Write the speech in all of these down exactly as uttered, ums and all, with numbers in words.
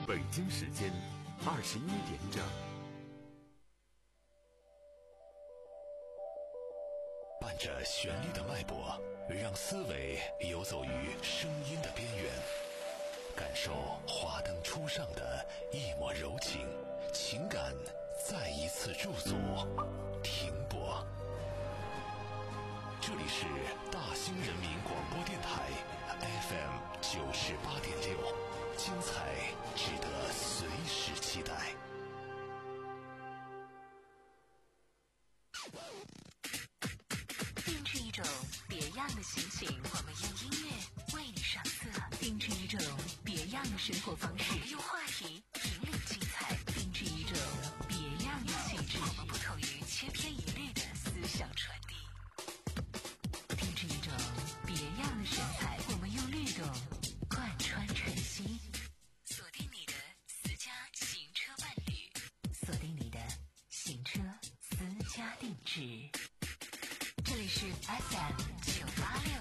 北京时间二十一点整。 伴着旋律的脉搏，让思维游走于声音的边缘，感受华灯初上的一抹柔情，情感再一次驻足停泊。这里是大兴人民广播电台 F M 九十八点六，精彩值得随时期待。 定制一种别样的心情，我们用音乐为你上色；定制一种别样的生活方式，我们用话题引领精彩；定制一种别样的气质，我们不同于千篇一律的思想传递；定制一种别样的神采，我们用律动贯穿晨曦。锁定你的私家行车伴侣，锁定你的行车私家定制。这里是 F M 九八六。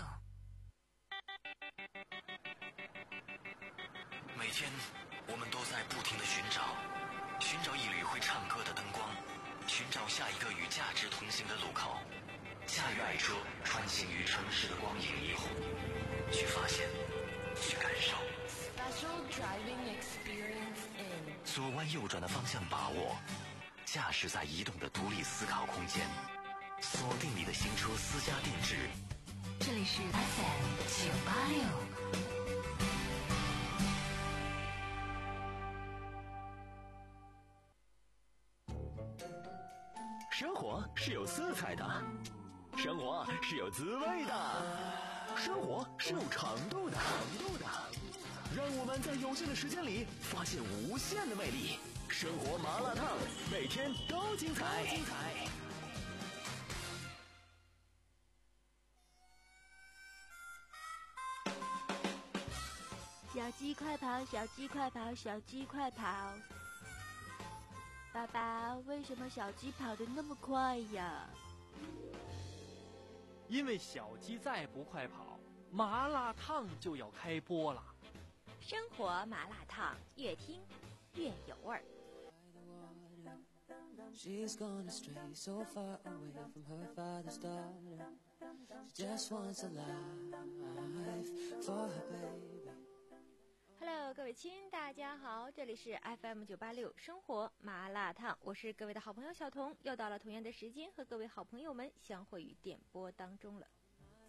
每天我们都在不停地寻找，寻找一缕会唱歌的灯光，寻找下一个与价值同行的路口。驾驭爱车，穿行于城市的光影霓虹，去发现，去感受。 Special driving experience in 左弯右转的方向把握，驾驶在移动的独立思考空间。锁定你的新车私家定制， 这里是 F M 九八六。 生活是有色彩的，生活是有滋味的，生活是有长度的，长度的。让我们在有限的时间里发现无限的魅力。生活麻辣烫，每天都精彩，精彩。 小鸡快跑，小鸡快跑，小鸡快跑！爸爸，为什么小鸡跑得那么快呀？ 因为小鸡再不快跑，麻辣烫就要开播了。 生活麻辣烫，越听越有味儿。 She's gone astray, so far away from her father's daughter. She just wants a life for her baby.Hello， 各位亲，大家好，这里是 F M 九八六生活麻辣烫，我是各位的好朋友小彤，又到了同样的时间和各位好朋友们相会于电波当中了。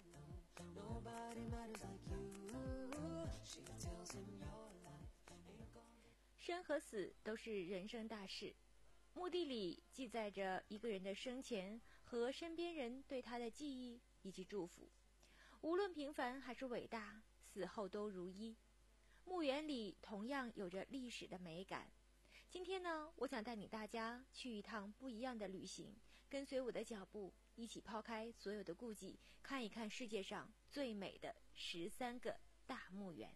生和死都是人生大事，墓地里记载着一个人的生前和身边人对他的记忆以及祝福，无论平凡还是伟大，死后都如一。墓园里同样有着历史的美感。今天呢，我想带领大家去一趟不一样的旅行，跟随我的脚步，一起抛开所有的顾忌，看一看世界上最美的十三个大墓园。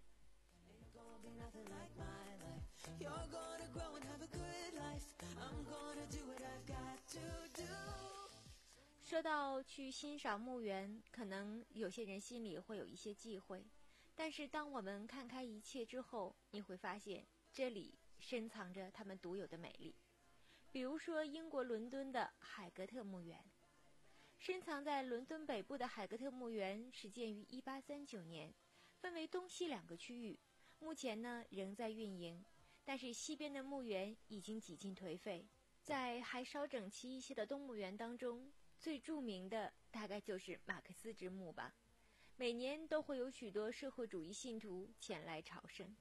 说到去欣赏墓园，可能有些人心里会有一些忌讳，但是当我们看开一切之后，你会发现这里深藏着他们独有的美丽。比如说英国伦敦的海格特墓园。深藏在伦敦北部的海格特墓园始建于一八三九年，分为东西两个区域，目前呢仍在运营，但是西边的墓园已经几近颓废。在还稍整齐一些的东墓园当中，最著名的大概就是马克思之墓吧，每年都会有许多社会主义信徒前来朝圣。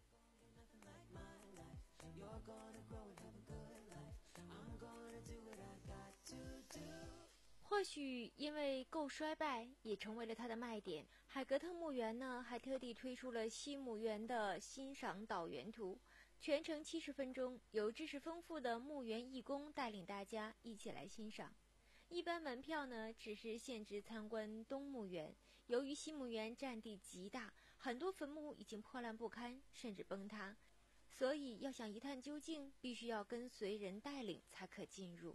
或许因为够衰败，也成为了它的卖点。海格特墓园呢，还特地推出了新墓园的欣赏导园图，全程七十分钟，由知识丰富的墓园义工带领大家一起来欣赏。一般门票呢，只是限制参观东墓园。由于西墓园占地极大，很多坟墓已经破烂不堪，甚至崩塌，所以要想一探究竟，必须要跟随人带领才可进入。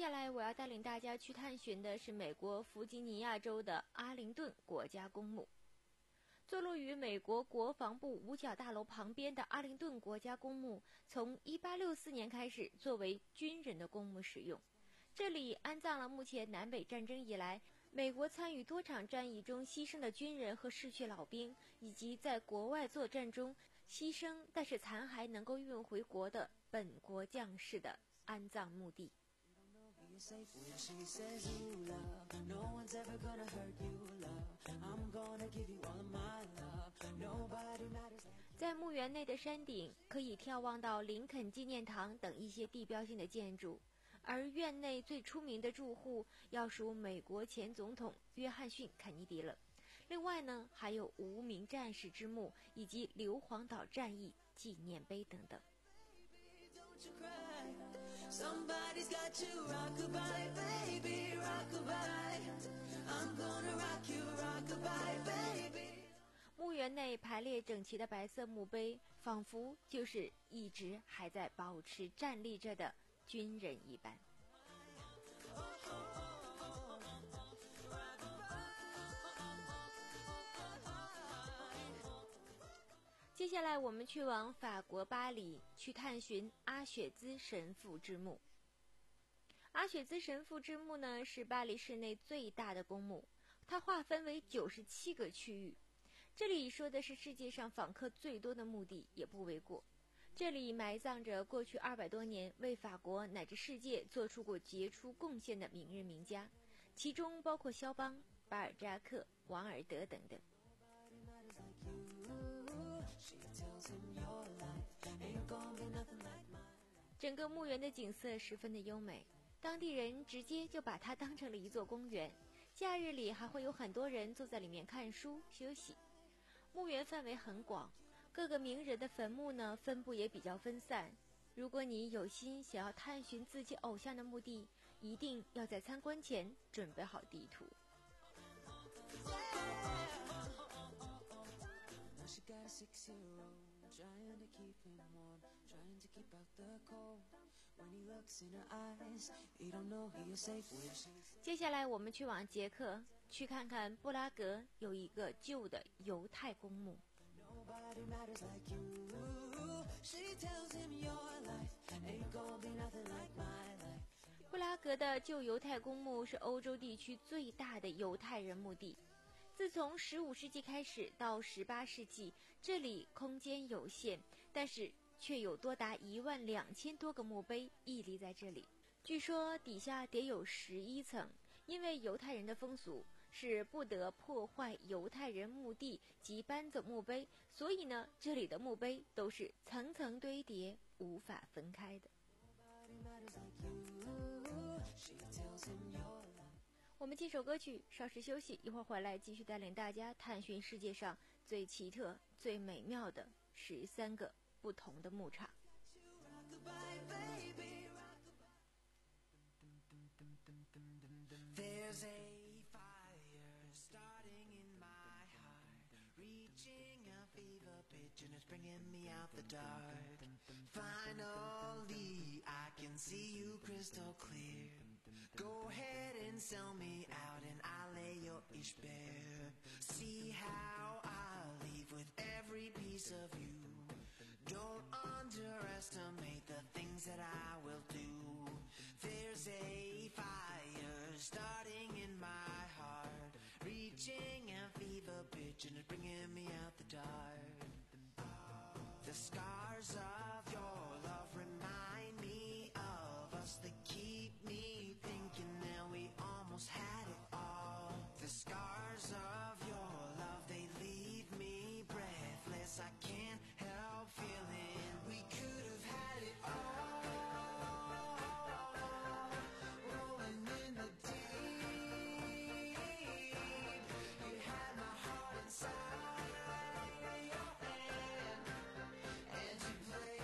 下来我要带领大家去探寻的是美国弗吉尼亚州的阿灵顿国家公墓。坐落于美国国防部五角大楼旁边的阿灵顿国家公墓，从一八六四年开始作为军人的公墓使用。这里安葬了目前南北战争以来美国参与多场战役中牺牲的军人和逝去老兵，以及在国外作战中牺牲但是残骸能够运回国的本国将士的安葬墓地。在墓园内的山顶可以眺望到林肯纪念堂等一些地标性的建筑，而院内最出名的住户要数美国前总统约翰逊·肯尼迪了。另外呢，还有无名战士之墓以及硫磺岛战役纪念碑等等。Somebody's got to rock-a-bye, baby, rock-a-bye. I'm gonna rock you, rock-a-bye, baby. 墓园内排列整齐的白色墓碑，仿佛就是一直还在保持站立着的军人一般。接下来我们去往法国巴黎，去探寻阿雪兹神父之墓。阿雪兹神父之墓呢，是巴黎市内最大的公墓，它划分为九十七个区域。这里说的是世界上访客最多的墓地，也不为过。这里埋葬着过去二百多年为法国乃至世界做出过杰出贡献的名人名家，其中包括肖邦、巴尔扎克、王尔德等等。整个墓园的景色十分的优美，当地人直接就把它当成了一座公园，假日里还会有很多人坐在里面看书休息。墓园范围很广，各个名人的坟墓呢分布也比较分散。如果你有心想要探寻自己偶像的墓地，一定要在参观前准备好地图。Trying to keep him warm, trying to keep out the cold. When he looks in her eyes, he don't know he is safe when she's... 接下来我们去往捷克，去看看布拉格有一个旧的犹太公墓。Nobody matters like you. She tells him your life ain't gonna be nothing like my life. 布拉格的旧犹太公墓是欧洲地区最大的犹太人墓地。自从十五世纪开始到十八世纪，这里空间有限，但是却有多达一万两千多个墓碑屹立在这里。据说底下得有十一层，因为犹太人的风俗是不得破坏犹太人墓地及搬走墓碑，所以呢，这里的墓碑都是层层堆叠，无法分开的。我们这首歌曲稍事休息，一会儿回来继续带领大家探寻世界上最奇特、最美妙的十三个不同的牧场。There's a fire starting in my heart, reaching a fever pitch and it's bringing me out the dark. Finally, I can see you crystal clear. Go ahead and sell me out and I'll lay your ish bare. See how I'll leave with every piece of you. Don't underestimate the things that I will do. There's a fire starting in my heart, reaching a fever pitch and it's bringing me out the dark. The scars of your love remind me of us. They keep me thinking that we almost had it all. The scars of your love, they leave me breathless. I can't help feeling we could have had it all. Rolling in the deep, you had my heart inside your hand, and you played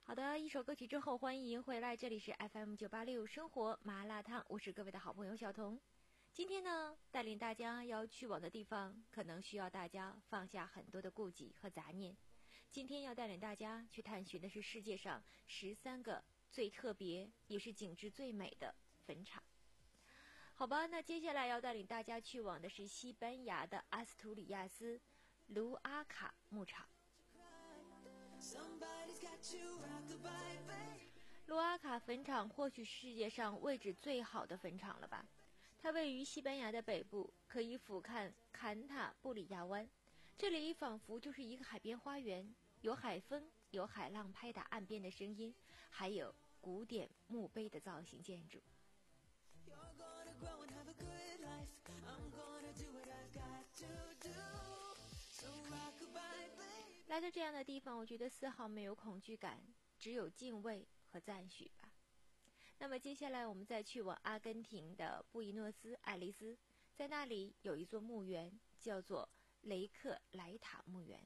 好的，一首歌曲之后，欢迎回来，这里是 F M 九八六生活麻辣烫，我是各位的好朋友小彤。今天呢，带领大家要去往的地方，可能需要大家放下很多的顾忌和杂念。今天要带领大家去探寻的是世界上十三个最特别也是景致最美的坟场。好吧，那接下来要带领大家去往的是西班牙的阿斯图里亚斯卢阿卡牧场。卢阿卡坟场或许世界上位置最好的坟场了吧？它位于西班牙的北部，可以俯瞰坎塔布里亚湾。这里仿佛就是一个海边花园，有海风，有海浪拍打岸边的声音，还有古典墓碑的造型建筑。来到这样的地方，我觉得丝毫没有恐惧感，只有敬畏和赞许吧。那么接下来我们再去往阿根廷的布宜诺斯艾利斯，在那里有一座墓园，叫做雷克莱塔墓园。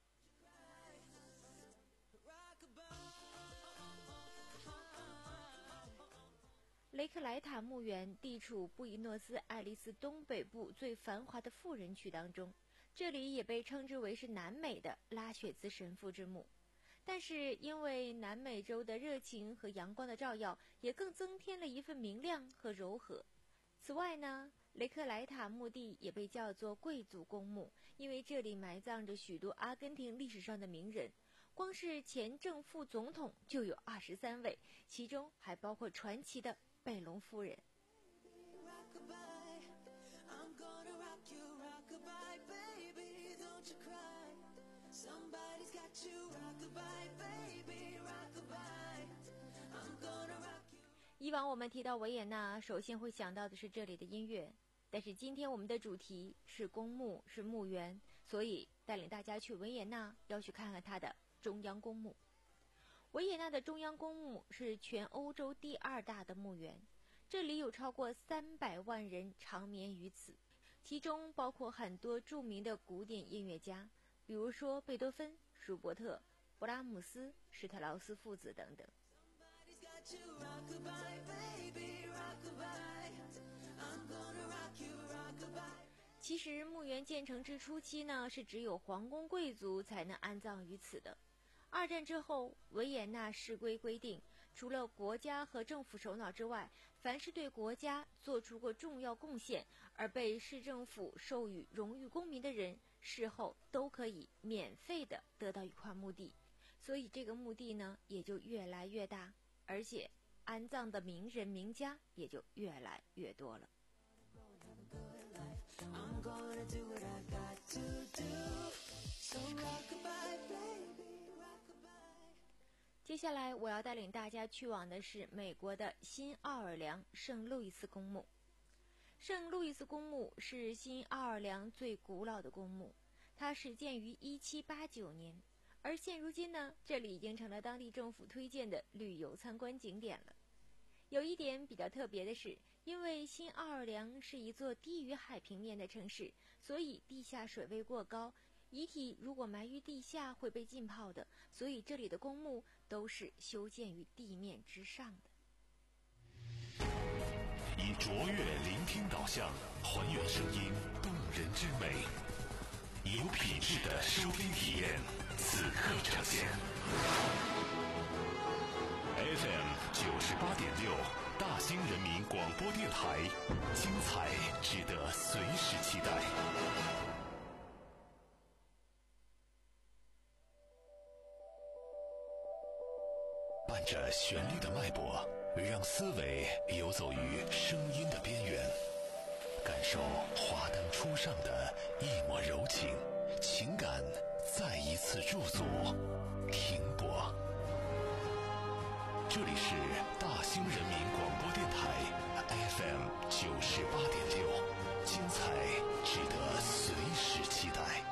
雷克莱塔墓园地处布宜诺斯艾利斯东北部最繁华的富人区当中，这里也被称之为是南美的拉雪兹神父之墓。但是因为南美洲的热情和阳光的照耀，也更增添了一份明亮和柔和。此外呢，雷克莱塔墓地也被叫做贵族公墓，因为这里埋葬着许多阿根廷历史上的名人，光是前正副总统就有二十三位，其中还包括传奇的贝隆夫人。以往我们提到维也纳，首先会想到的是这里的音乐，但是今天我们的主题是公墓，是墓园，所以带领大家去维也纳，要去看看它的中央公墓。维也纳的中央公墓是全欧洲第二大的墓园，这里有超过三百万人长眠于此，其中包括很多著名的古典音乐家，比如说贝多芬、舒伯特、勃拉姆斯、施特劳斯父子等等。其实墓园建成之初期呢，是只有皇宫贵族才能安葬于此的。二战之后，维也纳市规规定，除了国家和政府首脑之外，凡是对国家做出过重要贡献而被市政府授予荣誉公民的人，事后都可以免费的得到一块墓地。所以这个墓地呢，也就越来越大，而且安葬的名人名家也就越来越多了。接下来我要带领大家去往的是美国的新奥尔良圣路易斯公墓。圣路易斯公墓是新奥尔良最古老的公墓，它始建于一七八九年，而现如今呢，这里已经成了当地政府推荐的旅游参观景点了。有一点比较特别的是，因为新奥尔良是一座低于海平面的城市，所以地下水位过高，遗体如果埋于地下会被浸泡的，所以这里的公墓都是修建于地面之上的。 以卓越聆听导向，还原声音动人之美，有品质的收听体验，此刻呈现。F M 九十八点六，大兴人民广播电台，精彩值得随时期待。伴着旋律的脉搏，让思维游走于声音的边缘，感受华灯初上的一抹柔情，情感再一次驻足停泊。这里是大兴人民广播电台 F M 九十八点六，精彩值得随时期待。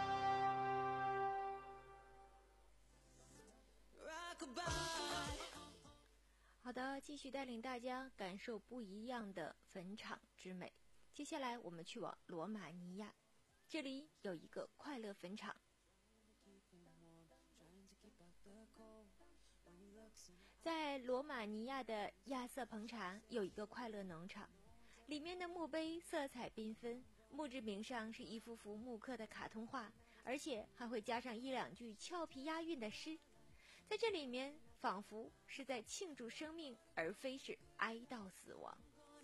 好的，继续带领大家感受不一样的坟场之美。接下来我们去往罗马尼亚，这里有一个快乐坟场。 在罗马尼亚的亚瑟彭查有一个快乐农场，里面的墓碑色彩缤纷，墓志铭上是一幅幅木刻的卡通画，而且还会加上一两句俏皮押韵的诗。在这里面仿佛是在庆祝生命，而非是哀悼死亡。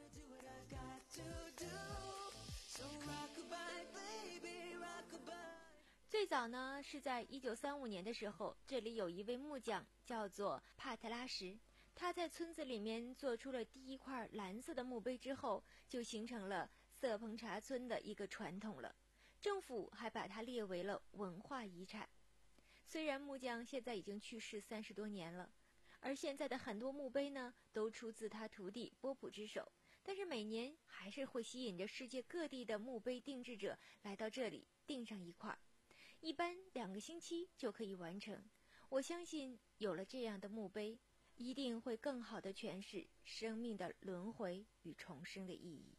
最早呢是在一九三五年的时候，这里有一位木匠叫做帕特拉什，他在村子里面做出了第一块蓝色的墓碑之后，就形成了色彭查村的一个传统了。政府还把它列为了文化遗产。虽然木匠现在已经去世三十多年了，而现在的很多墓碑呢都出自他徒弟波普之手，但是每年还是会吸引着世界各地的墓碑定制者来到这里订上一块，一般两个星期就可以完成。我相信有了这样的墓碑，一定会更好地诠释生命的轮回与重生的意义。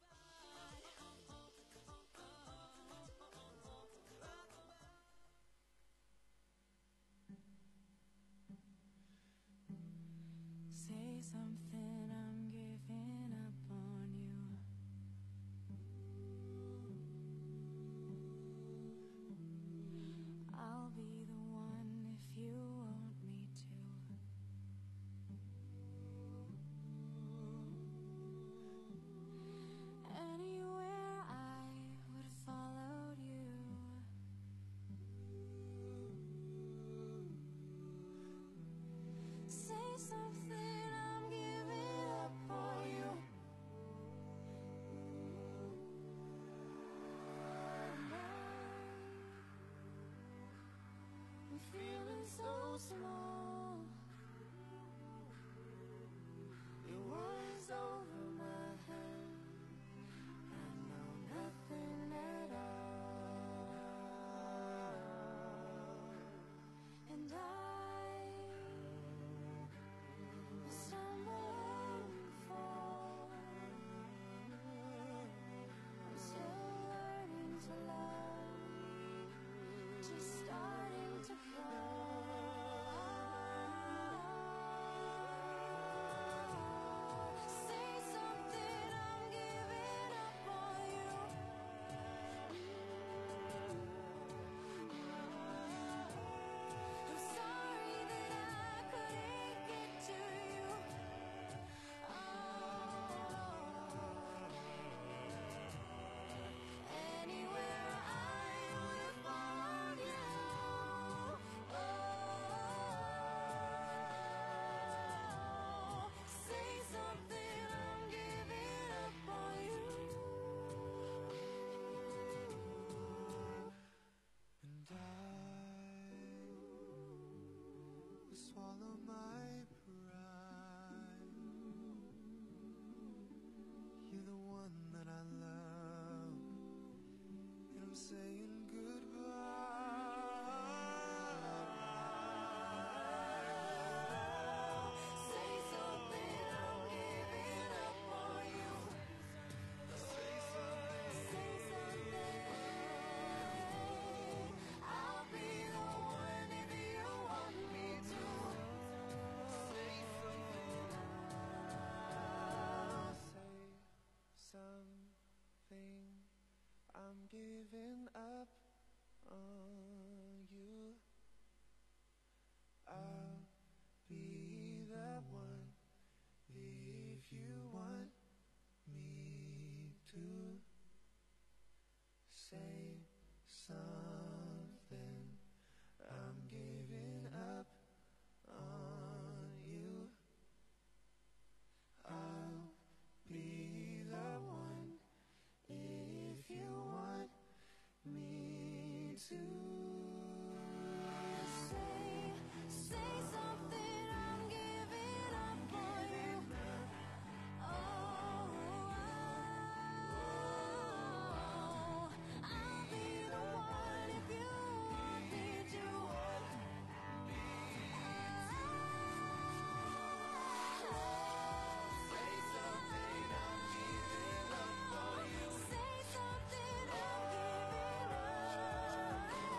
Say something, I'm giving up on you. I'll be the one if you want me to. Anywhere I would have followed you. Say something, I'm giving up on you. I'm feeling so small. Your words over my head. I know nothing at all. And I stumble and fall. I'm still learning to love, just starting to fall. Say something, I'm giving up on you. I'm sorry that I couldn't get to you. Anywhere I would find you. Oh, say something, I'm giving up on you. And I will swallow my pride. You're the one that I love, and I'm saying goodbye. Say something, I'm giving up on you. Say something, say something. I'll be the one if you want me to. Say something. Say something. I'm giving up on you. I'll be the one if you want me to. Say something. I'm giving up on you. I'll be the one if you want me to. Say, say something, I'm giving up on you. Oh, I'll be the one if you want me to. Say something, I'm giving up on you. Say something, I'm giving up.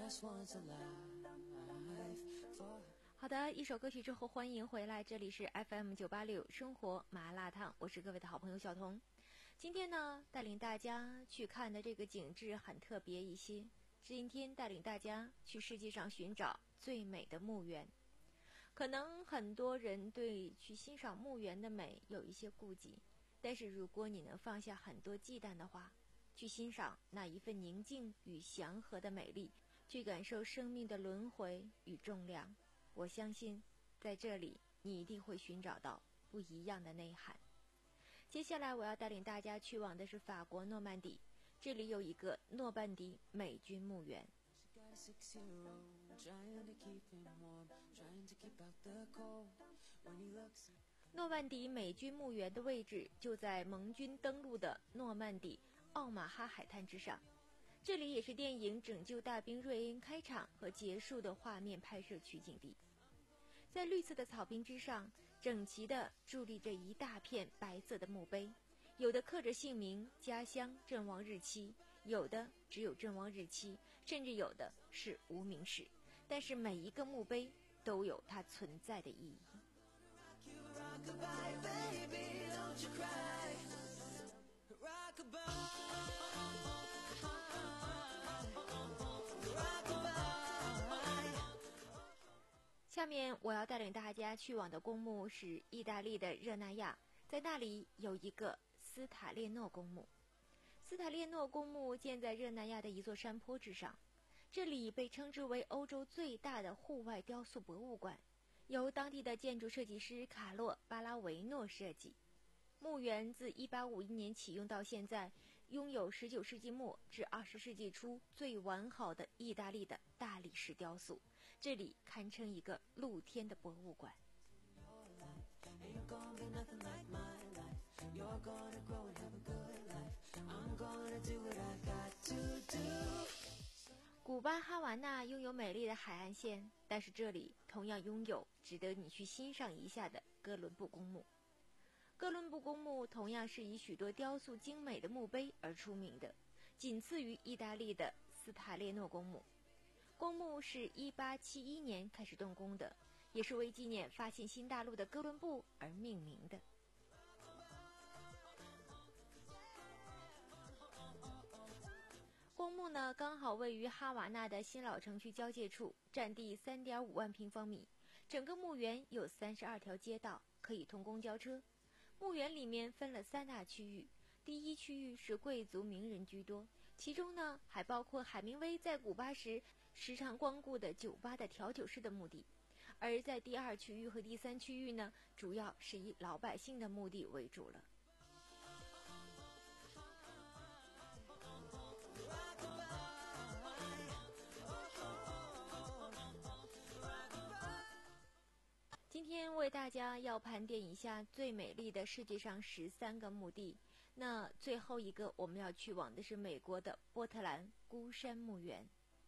好的，一首歌曲之后欢迎回来，这里是 F M 九八六生活麻辣烫，我是各位的好朋友小彤。今天呢，带领大家去看的这个景致很特别一些，今天带领大家去世界上寻找最美的墓园。可能很多人对去欣赏墓园的美有一些顾忌，但是如果你能放下很多忌惮的话，去欣赏那一份宁静与祥和的美丽，去感受生命的轮回与重量，我相信在这里你一定会寻找到不一样的内涵。接下来我要带领大家去往的是法国诺曼底，这里有一个诺曼底美军墓园。诺曼底美军墓园的位置就在盟军登陆的诺曼底奥马哈海滩之上，这里也是电影《拯救大兵瑞恩》开场和结束的画面拍摄取景地。在绿色的草坪之上，整齐地伫立着一大片白色的墓碑，有的刻着姓名、家乡、阵亡日期，有的只有阵亡日期，甚至有的是无名氏，但是每一个墓碑都有它存在的意义。下面我要带领大家去往的公墓是意大利的热那亚，在那里有一个斯塔列诺公墓。斯塔列诺公墓建在热那亚的一座山坡之上，这里被称之为欧洲最大的户外雕塑博物馆，由当地的建筑设计师卡洛·巴拉维诺设计。墓园自一八五一年启用到现在，拥有十九世纪末至二十世纪初最完好的意大利的大理石雕塑，这里堪称一个露天的博物馆。古巴哈瓦那拥有美丽的海岸线，但是这里同样拥有值得你去欣赏一下的哥伦布公墓。哥伦布公墓同样是以许多雕塑精美的墓碑而出名的，仅次于意大利的斯塔列诺公墓。公墓是一八七一年开始动工的，也是为纪念发现新大陆的哥伦布而命名的。公墓呢，刚好位于哈瓦那的新老城区交界处，占地 三点五万平方米。整个墓园有三十二条街道，可以通公交车。墓园里面分了三大区域，第一区域是贵族名人居多，其中呢还包括海明威在古巴时时常光顾的酒吧的调酒师的墓地。而在第二区域和第三区域呢，主要是以老百姓的墓地为主了。今天为大家要盘点一下最美丽的世界上十三个墓地，那最后一个我们要去往的是美国的波特兰孤山墓园。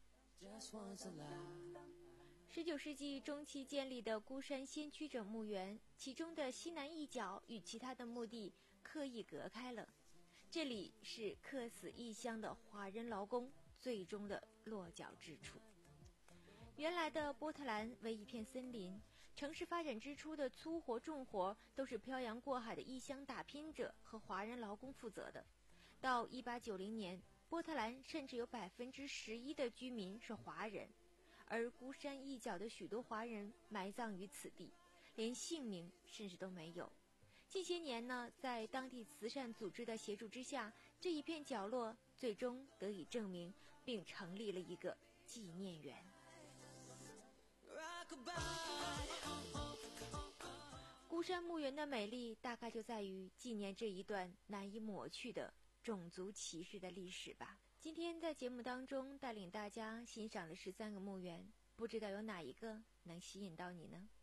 十九世纪中期建立的孤山先驱者墓园，其中的西南一角与其他的墓地刻意隔开了，这里是客死异乡的华人劳工最终的落脚之处。原来的波特兰为一片森林，城市发展之初的粗活重活都是漂洋过海的异乡打拼者和华人劳工负责的。到一八九零年，波特兰甚至有百分之十一的居民是华人，而孤山一角的许多华人埋葬于此地，连姓名甚至都没有。近些年呢，在当地慈善组织的协助之下，这一片角落最终得以证明，并成立了一个纪念园。孤山墓园的美丽大概就在于纪念这一段难以抹去的种族歧视的历史吧。今天在节目当中带领大家欣赏了十三个墓园，不知道有哪一个能吸引到你呢？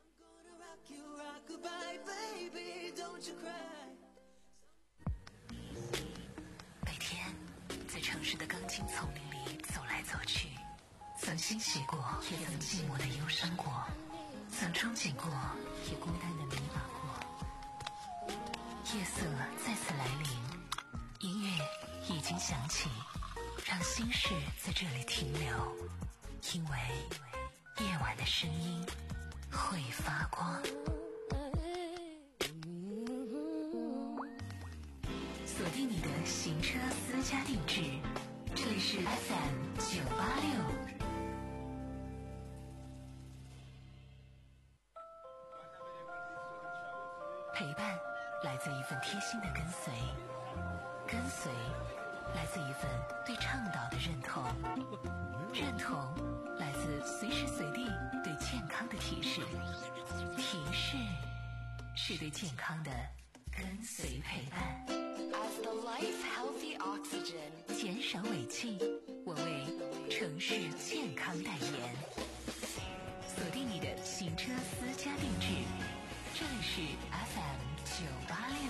每天在城市的钢筋丛林里走来走去，曾欣喜过，也曾寂寞的忧伤过，曾憧憬过，也孤单的迷茫过。夜色再次来临，音乐已经响起，让让心事在这里停留，因为夜晚的声音会发光。锁定你的行车私家定制，这里是 F M 九八六。陪伴来自一份贴心的跟随，跟随来自一份对倡导的认同，认同来自随时随地对健康的提示，提示是对健康的跟随陪伴。 As the life healthy oxygen， 减少尾气，我为城市健康代言。锁定你的行车私家定制，这里是 F M 九八六。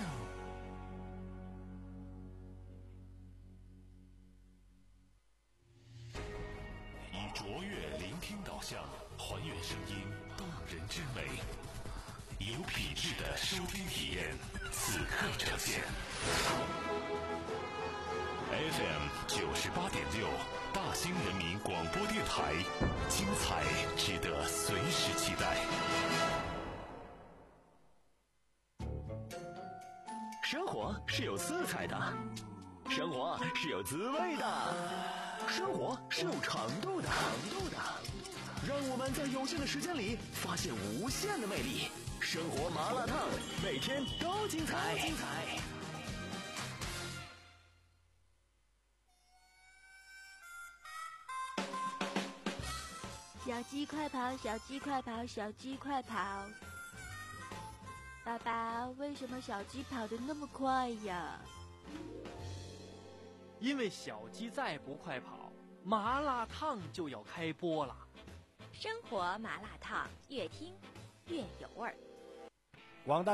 以卓越聆听导向，还原声音动人之美，有品质的收听体验，此刻呈现。F M 九十八点六，大兴人民广播电台，精彩值得随时期待。 生活是有色彩的，生活是有滋味的，生活是有长度的，长度的。让我们在有限的时间里发现无限的魅力。生活麻辣烫，每天都精彩。精彩。 小鸡快跑，小鸡快跑，小鸡快跑！爸爸，为什么小鸡跑得那么快呀？ 因为小鸡再不快跑，麻辣烫就要开播了。 生活麻辣烫，越听越有味儿。 广大